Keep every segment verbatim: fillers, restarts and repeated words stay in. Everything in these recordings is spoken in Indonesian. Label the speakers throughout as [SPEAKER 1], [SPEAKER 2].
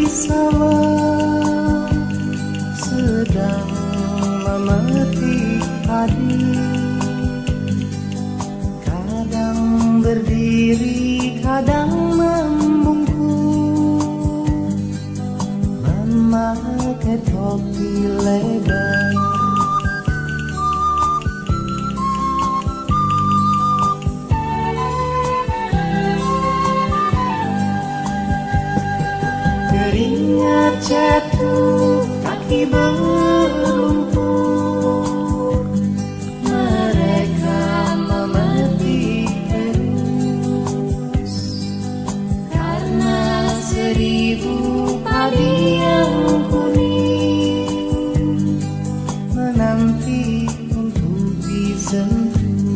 [SPEAKER 1] sawah sedang memetik padi, kadang berdiri, kadang membungkuk, memakai topi lebar. Keringat jatuh, kaki berlumpur, mereka memetik terus, karena seribu padi yang kuning menanti untuk disentuh.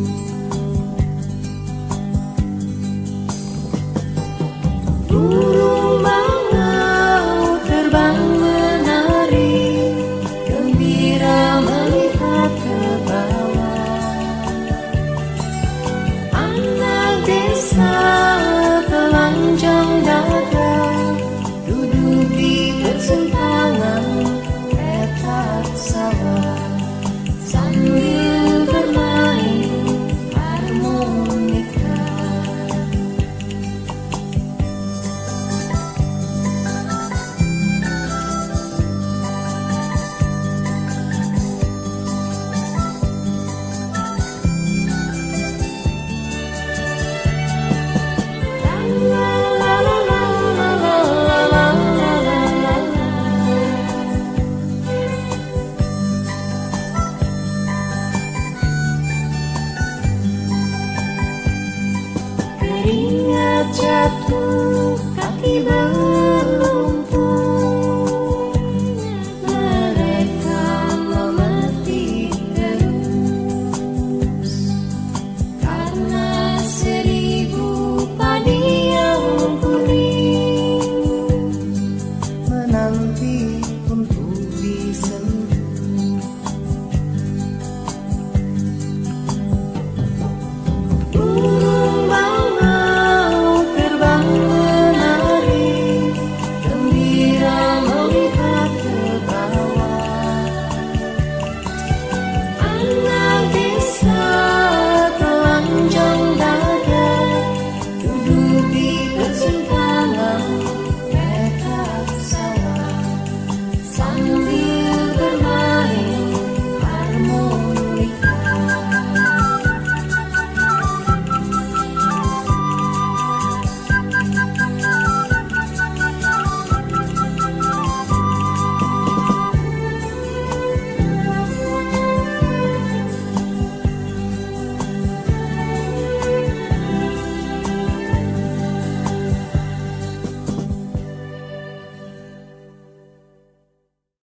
[SPEAKER 1] Burung bangau terbang menari, gembira melihat ke bawah. Anak desa telanjang dada, duduk di persimpangan petak sawah.